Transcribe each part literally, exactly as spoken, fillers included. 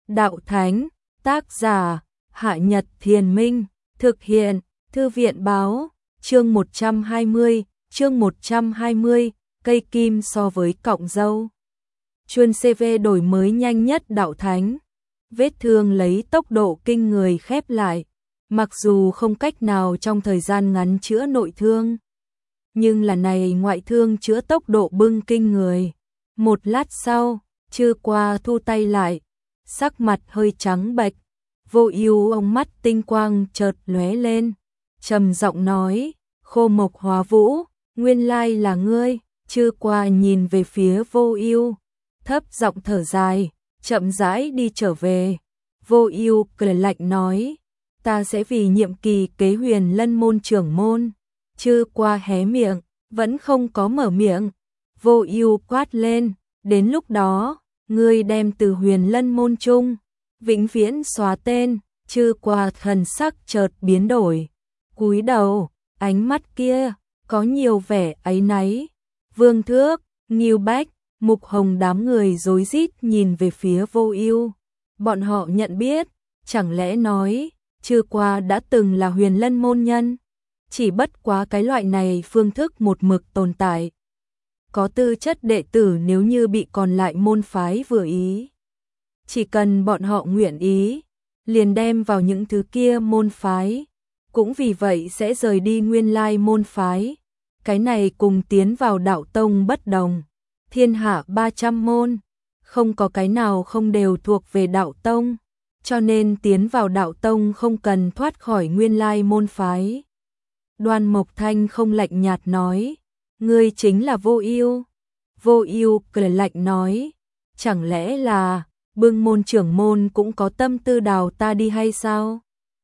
Đạo Thánh, tác giả, Hạ Nhật Thiền Minh, thực hiện, Thư viện báo, chương một trăm hai mươi, chương một trăm hai mươi, cây kim so với cọng dâu. Chuân xê vê đổi mới nhanh nhất Đạo Thánh. Vết thương lấy tốc độ kinh người khép lại, mặc dù không cách nào trong thời gian ngắn chữa nội thương, nhưng là này ngoại thương chữa tốc độ bưng kinh người. Một lát sau, Chư Qua thu tay lại, sắc mặt hơi trắng bệch, Vô Ưu ông mắt tinh quang chợt lóe lên, trầm giọng nói: "Khô Mộc Hóa Vũ, nguyên lai là ngươi." Chư Qua nhìn về phía Vô Ưu, thấp giọng thở dài, chậm rãi đi trở về. Vô Ưu cười lạnh nói: "Ta sẽ vì nhiệm kỳ kế Huyền Lân môn trưởng môn." Chư Qua hé miệng, vẫn không có mở miệng. Vô Ưu quát lên: "Đến lúc đó, ngươi đem từ Huyền Lân môn chung vĩnh viễn xóa tên." Chư Qua thần sắc chợt biến đổi, cúi đầu, ánh mắt kia có nhiều vẻ áy náy. Vương Thước, Ngưu Bách, Mục Hồng đám người rối rít nhìn về phía Vô Ưu. Bọn họ nhận biết, chẳng lẽ nói Chư Qua đã từng là Huyền Lân môn nhân? Chỉ bất quá cái loại này phương thức một mực tồn tại. Có tư chất đệ tử nếu như bị còn lại môn phái vừa ý, chỉ cần bọn họ nguyện ý, liền đem vào những thứ kia môn phái, cũng vì vậy sẽ rời đi nguyên lai môn phái. Cái này cùng tiến vào đạo tông bất đồng. Thiên hạ ba trăm môn, không có cái nào không đều thuộc về đạo tông, cho nên tiến vào đạo tông không cần thoát khỏi nguyên lai môn phái. Đoan Mộc Thanh không lạnh nhạt nói: "Ngươi chính là Vô Ưu." Vô Ưu cười lạnh nói: "Chẳng lẽ là Bưng môn trưởng môn cũng có tâm tư đào ta đi hay sao?"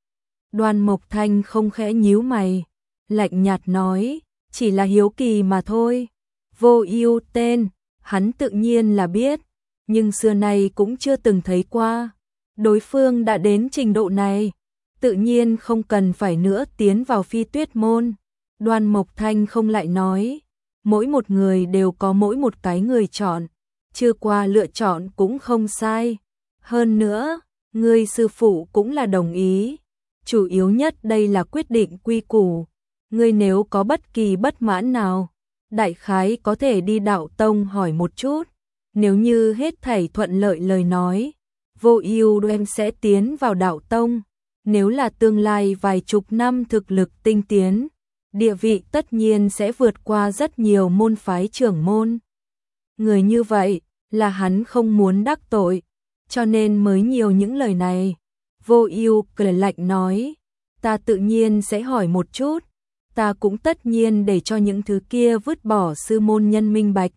Đoan Mộc Thanh không khẽ nhíu mày, lạnh nhạt nói: "Chỉ là hiếu kỳ mà thôi." Vô Ưu tên, hắn tự nhiên là biết, nhưng xưa nay cũng chưa từng thấy qua. Đối phương đã đến trình độ này, tự nhiên không cần phải nữa tiến vào Phi Tuyết môn. Đoan Mộc Thanh không lại nói: "Mỗi một người đều có mỗi một cái người chọn, Chư Qua lựa chọn cũng không sai. Hơn nữa, ngươi sư phụ cũng là đồng ý. Chủ yếu nhất đây là quyết định quy củ. Ngươi nếu có bất kỳ bất mãn nào, đại khái có thể đi đạo tông hỏi một chút. Nếu như hết thảy thuận lợi lời nói, Vô Ưu em sẽ tiến vào đạo tông. Nếu là tương lai vài chục năm thực lực tinh tiến, địa vị tất nhiên sẽ vượt qua rất nhiều môn phái trưởng môn. Người như vậy là hắn không muốn đắc tội, cho nên mới nhiều những lời này." Vô Ưu cười lạnh nói: "Ta tự nhiên sẽ hỏi một chút, ta cũng tất nhiên để cho những thứ kia vứt bỏ sư môn nhân minh bạch.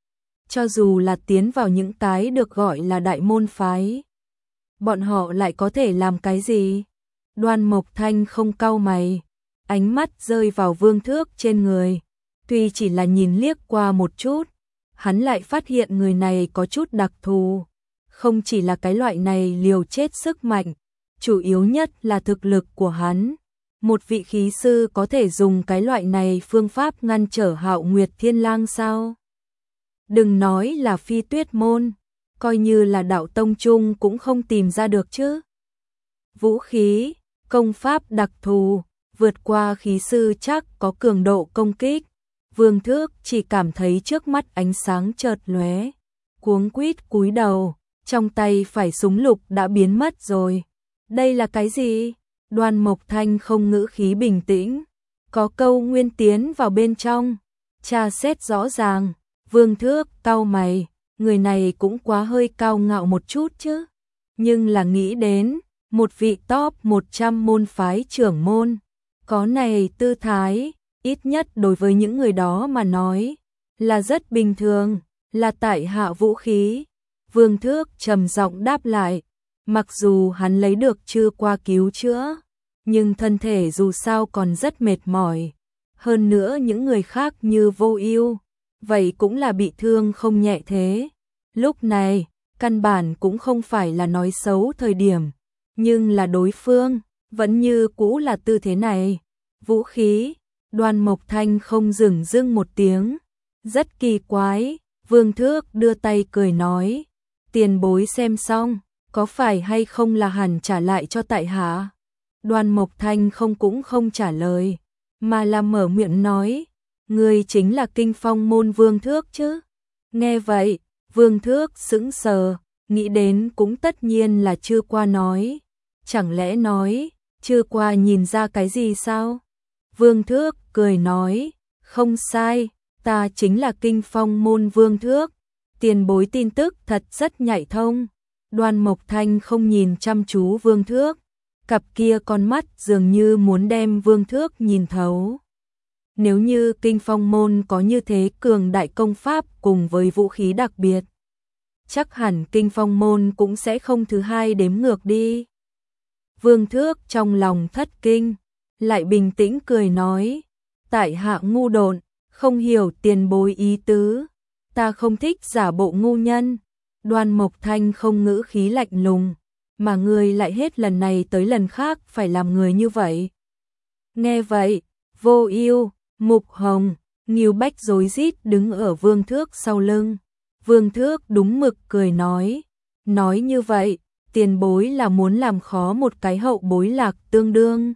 Cho dù là tiến vào những cái được gọi là đại môn phái, bọn họ lại có thể làm cái gì?" Đoan Mộc Thanh không cau mày, ánh mắt rơi vào Vương Thước trên người, tuy chỉ là nhìn liếc qua một chút, hắn lại phát hiện người này có chút đặc thù, không chỉ là cái loại này liều chết sức mạnh, chủ yếu nhất là thực lực của hắn. Một vị khí sư có thể dùng cái loại này phương pháp ngăn trở Hạo Nguyệt Thiên Lang sao? Đừng nói là Phi Tuyết môn, coi như là đạo tông chung cũng không tìm ra được chứ. Vũ khí, công pháp đặc thù, vượt qua khí sư chắc có cường độ công kích. Vương Thước chỉ cảm thấy trước mắt ánh sáng chợt lóe, cuống quýt cúi đầu, trong tay phải súng lục đã biến mất rồi. Đây là cái gì? Đoan Mộc Thanh không ngữ khí bình tĩnh, có câu nguyên tiến vào bên trong, tra xét rõ ràng. Vương Thước cau mày, người này cũng quá hơi cao ngạo một chút chứ. Nhưng là nghĩ đến một vị top một trăm môn phái trưởng môn, có này tư thái, ít nhất đối với những người đó mà nói, là rất bình thường, là tại hạ vũ khí. Vương Thước trầm giọng đáp lại, mặc dù hắn lấy được Chư Qua cứu chữa, nhưng thân thể dù sao còn rất mệt mỏi. Hơn nữa những người khác như Vô Ưu, vậy cũng là bị thương không nhẹ thế. Lúc này, căn bản cũng không phải là nói xấu thời điểm, nhưng là đối phương, vẫn như cũ là tư thế này. Vũ khí, Đoan Mộc Thanh không dửng dưng một tiếng, rất kỳ quái. Vương Thước đưa tay cười nói: "Tiền bối xem xong, có phải hay không là hẳn trả lại cho tại hạ? Đoan Mộc Thanh không cũng không trả lời, mà là mở miệng nói, ngươi chính là Kinh Phong môn Vương Thước chứ? Nghe vậy, Vương Thước sững sờ, nghĩ đến cũng tất nhiên là chưa qua nói, chẳng lẽ nói, chưa qua nhìn ra cái gì sao? Vương Thước cười nói, không sai, ta chính là Kinh Phong môn Vương Thước, tiền bối tin tức thật rất nhạy thông. Đoan Mộc Thanh không nhìn chăm chú Vương Thước, cặp kia con mắt dường như muốn đem Vương Thước nhìn thấu. Nếu như Kinh Phong môn có như thế cường đại công pháp cùng với vũ khí đặc biệt, chắc hẳn Kinh Phong môn cũng sẽ không thứ hai đếm ngược đi. Vương Thước trong lòng thất kinh, lại bình tĩnh cười nói, tại hạ ngu độn, không hiểu tiền bối ý tứ, ta không thích giả bộ ngu nhân. Đoan Mộc Thanh không ngữ khí lạnh lùng, mà người lại hết lần này tới lần khác phải làm người như vậy. Nghe vậy, Vô Ưu, Mục Hồng, Ngưu Bách rối rít đứng ở Vương Thước sau lưng. Vương Thước đúng mực cười nói, nói như vậy, tiền bối là muốn làm khó một cái hậu bối Lạc Tương đương.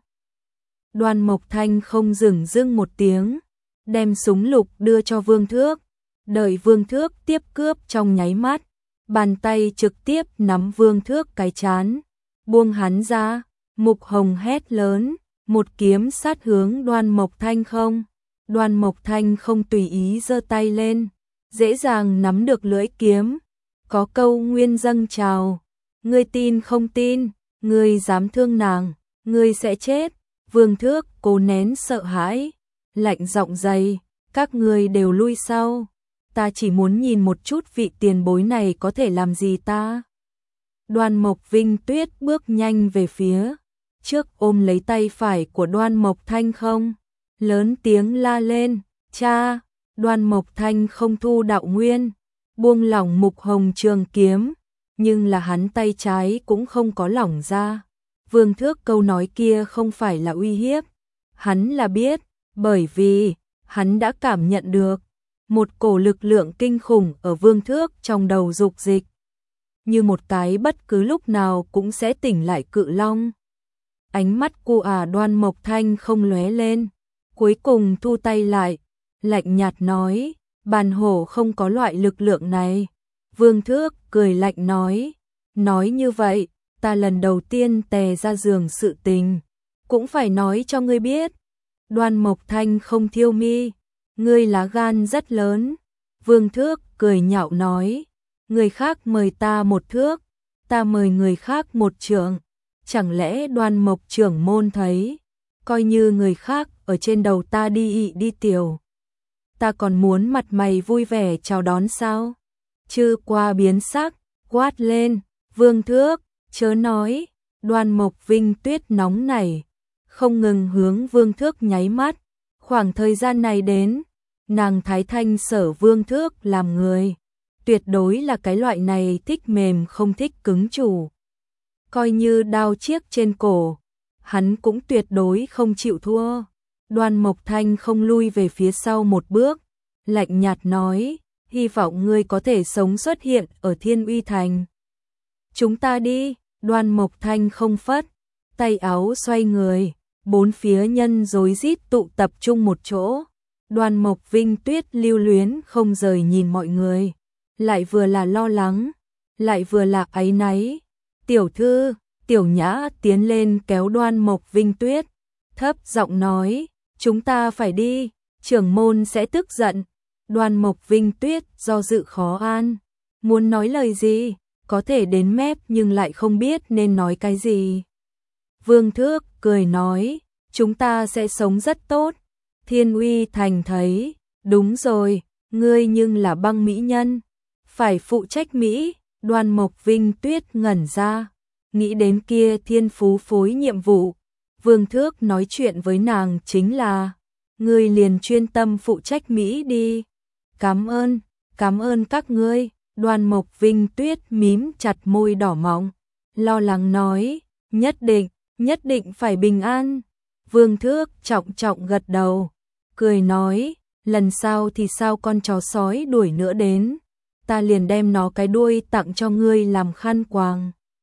Đoan Mộc Thanh không dừng dưng một tiếng, đem súng lục đưa cho Vương Thước, đợi Vương Thước tiếp cướp trong nháy mắt, bàn tay trực tiếp nắm Vương Thước cái trán, buông hắn ra. Mục Hồng hét lớn, một kiếm sát hướng Đoan Mộc Thanh không. Đoan Mộc Thanh không tùy ý giơ tay lên, dễ dàng nắm được lưỡi kiếm, có câu nguyên dâng trào, ngươi tin không tin, ngươi dám thương nàng, ngươi sẽ chết. Vương Thước cố nén sợ hãi, lạnh giọng dày, các ngươi đều lui sau, ta chỉ muốn nhìn một chút vị tiền bối này có thể làm gì ta. Đoan Mộc Vinh Tuyết bước nhanh về phía trước, ôm lấy tay phải của Đoan Mộc Thanh không, lớn tiếng la lên, cha. Đoan Mộc Thanh không thu đạo nguyên, buông lỏng Mục Hồng trường kiếm, nhưng là hắn tay trái cũng không có lỏng ra. Vương Thước câu nói kia không phải là uy hiếp, hắn là biết, bởi vì hắn đã cảm nhận được một cổ lực lượng kinh khủng ở Vương Thước trong đầu dục dịch, như một cái bất cứ lúc nào cũng sẽ tỉnh lại cự long. Ánh mắt của à Đoan Mộc Thanh không lóe lên, cuối cùng thu tay lại, lạnh nhạt nói, bàn hổ không có loại lực lượng này. Vương Thước cười lạnh nói, nói như vậy, ta lần đầu tiên tè ra giường sự tình, cũng phải nói cho ngươi biết. Đoan Mộc Thanh không thiêu mi, ngươi lá gan rất lớn. Vương Thước cười nhạo nói, người khác mời ta một thước, ta mời người khác một trượng, chẳng lẽ Đoan Mộc trưởng môn thấy, coi như người khác ở trên đầu ta đi ị đi tiểu, ta còn muốn mặt mày vui vẻ chào đón sao? Chư qua biến sắc, quát lên, Vương Thước, chớ nói. Đoan Mộc Vinh Tuyết nóng nảy, không ngừng hướng Vương Thước nháy mắt. Khoảng thời gian này đến, nàng thái thanh sở Vương Thước làm người, tuyệt đối là cái loại này thích mềm không thích cứng chủ. Coi như đao chiếc trên cổ, hắn cũng tuyệt đối không chịu thua. Đoan Mộc Thanh không lui về phía sau một bước, lạnh nhạt nói, hy vọng ngươi có thể sống xuất hiện ở Thiên Uy Thành. Chúng ta đi. Đoan Mộc Thanh không phất tay áo xoay người, bốn phía nhân rối rít tụ tập trung một chỗ. Đoan Mộc Vinh Tuyết lưu luyến không rời nhìn mọi người, lại vừa là lo lắng, lại vừa là áy náy. Tiểu thư, Tiểu Nhã tiến lên kéo Đoan Mộc Vinh Tuyết, thấp giọng nói, chúng ta phải đi, trưởng môn sẽ tức giận. Đoan Mộc Vinh Tuyết do dự khó an, muốn nói lời gì, có thể đến mép nhưng lại không biết nên nói cái gì. Vương Thước cười nói, chúng ta sẽ sống rất tốt. Thiên Uy Thành thấy, đúng rồi, ngươi nhưng là băng mỹ nhân, phải phụ trách Mỹ. Đoan Mộc Vinh Tuyết ngẩn ra, nghĩ đến kia thiên phú phối nhiệm vụ. Vương Thước nói chuyện với nàng chính là, ngươi liền chuyên tâm phụ trách Mỹ đi. Cảm ơn, cảm ơn các ngươi. Đoan Mộc Vinh Tuyết mím chặt môi đỏ mọng, lo lắng nói, nhất định, nhất định phải bình an. Vương Thước trọng trọng gật đầu, cười nói, lần sau thì sao con chó sói đuổi nữa đến, ta liền đem nó cái đuôi tặng cho ngươi làm khăn quàng.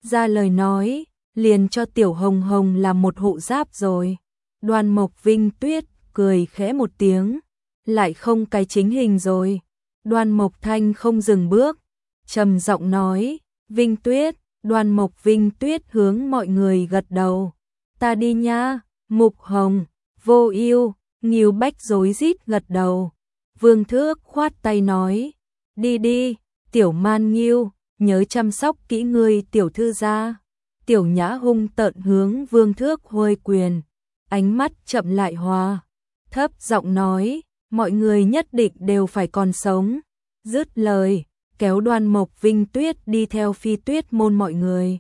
ra lời nói, liền cho Tiểu Hồng Hồng làm một hộ giáp rồi. Đoan Mộc Vinh Tuyết cười khẽ một tiếng, lại không cái chính hình rồi. Đoan Mộc Thanh không dừng bước, trầm giọng nói, Vinh Tuyết. Đoan Mộc Vinh Tuyết hướng mọi người gật đầu. Ta đi nha. Mục Hồng, Vô Ưu, Ngưu Bách rối rít gật đầu. Vương Thước khoát tay nói, đi đi, Tiểu Man Ngưu, nhớ chăm sóc kỹ người tiểu thư gia. Tiểu Nhã hung tợn hướng Vương Thước huôi quyền, ánh mắt chậm lại hòa, thấp giọng nói, mọi người nhất định đều phải còn sống. Dứt lời, kéo Đoan Mộc Vinh Tuyết đi theo Phi Tuyết môn mọi người.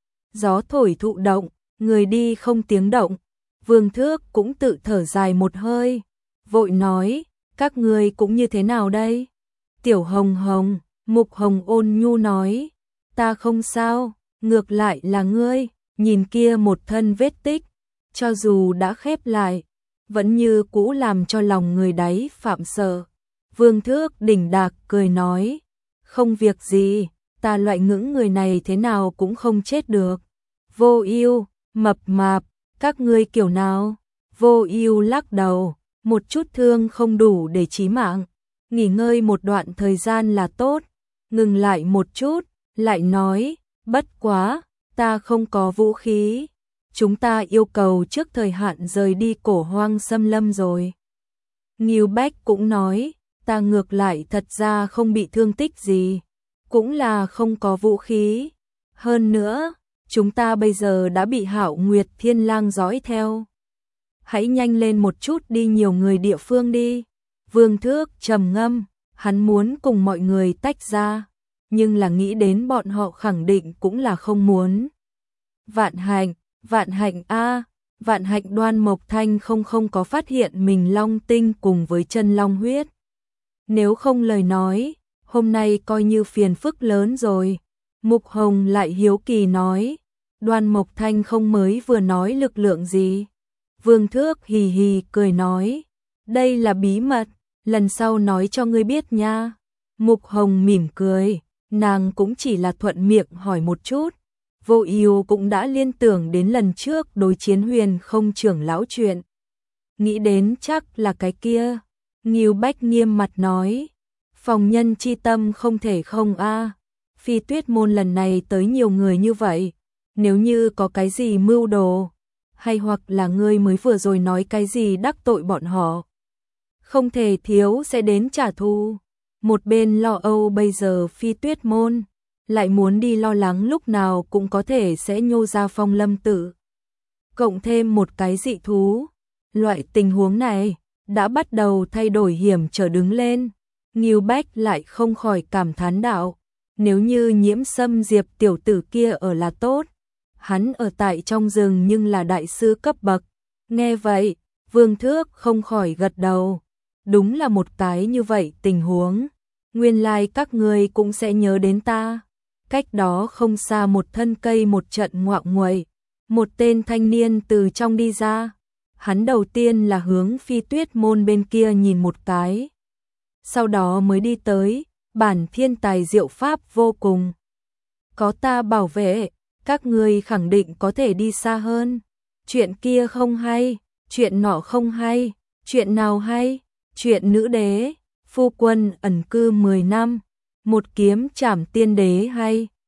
Gió thổi thụ động, người đi không tiếng động. Vương Thước cũng tự thở dài một hơi, vội nói, các ngươi cũng như thế nào đây? Tiểu Hồng Hồng, Mục Hồng ôn nhu nói, ta không sao, ngược lại là ngươi, nhìn kia một thân vết tích, cho dù đã khép lại, vẫn như cũ làm cho lòng người đáy phạm sợ. Vương Thước đỉnh đạc cười nói, không việc gì, ta loại ngưỡng người này thế nào cũng không chết được. Vô Ưu, Mập Mạp, các ngươi kiểu nào? Vô Ưu lắc đầu, một chút thương không đủ để chí mạng, nghỉ ngơi một đoạn thời gian là tốt. Ngừng lại một chút, lại nói, bất quá, ta không có vũ khí. Chúng ta yêu cầu trước thời hạn rời đi Cổ Hoang xâm lâm rồi. Ngưu Bách cũng nói, ta ngược lại thật ra không bị thương tích gì, cũng là không có vũ khí. Hơn nữa, chúng ta bây giờ đã bị Hạo Nguyệt Thiên Lang dõi theo. Hãy nhanh lên một chút đi, nhiều người địa phương đi. Vương Thước trầm ngâm, hắn muốn cùng mọi người tách ra, nhưng là nghĩ đến bọn họ khẳng định cũng là không muốn. Vạn Hạnh, Vạn Hạnh a, Vạn Hạnh Đoan Mộc Thanh không không có phát hiện mình long tinh cùng với chân long huyết. Nếu không lời nói, hôm nay coi như phiền phức lớn rồi. Mục Hồng lại hiếu kỳ nói, Đoan Mộc Thanh không mới vừa nói lực lượng gì? Vương Thước hì hì cười nói, đây là bí mật, lần sau nói cho ngươi biết nha. Mục Hồng mỉm cười, nàng cũng chỉ là thuận miệng hỏi một chút. Vô Ưu cũng đã liên tưởng đến lần trước đối chiến Huyền Không trưởng lão chuyện. Nghĩ đến chắc là cái kia. Ngưu Bách nghiêm mặt nói, phòng nhân chi tâm không thể không a. Phi Tuyết môn lần này tới nhiều người như vậy, nếu như có cái gì mưu đồ, hay hoặc là ngươi mới vừa rồi nói cái gì đắc tội bọn họ, không thể thiếu sẽ đến trả thù. Một bên lo âu bây giờ Phi Tuyết môn, lại muốn đi lo lắng lúc nào cũng có thể sẽ nhô ra Phong Lâm Tự. Cộng thêm một cái dị thú, loại tình huống này đã bắt đầu thay đổi hiểm trở đứng lên. Ngưu Bách lại không khỏi cảm thán đạo, nếu như Nhiễm Sâm Diệp tiểu tử kia ở là tốt, hắn ở tại trong rừng nhưng là đại sư cấp bậc. Nghe vậy, Vương Thước không khỏi gật đầu, đúng là một cái như vậy tình huống, nguyên lai like các ngươi cũng sẽ nhớ đến ta. Cách đó không xa một thân cây một trận ngoạo nguậy, một tên thanh niên từ trong đi ra. Hắn đầu tiên là hướng Phi Tuyết môn bên kia nhìn một cái, sau đó mới đi tới, bản thiên tài diệu pháp vô cùng. Có ta bảo vệ, các ngươi khẳng định có thể đi xa hơn. Chuyện kia không hay, chuyện nọ không hay, chuyện nào hay? Chuyện nữ đế, phu quân ẩn cư mười năm, một kiếm trảm tiên đế hay?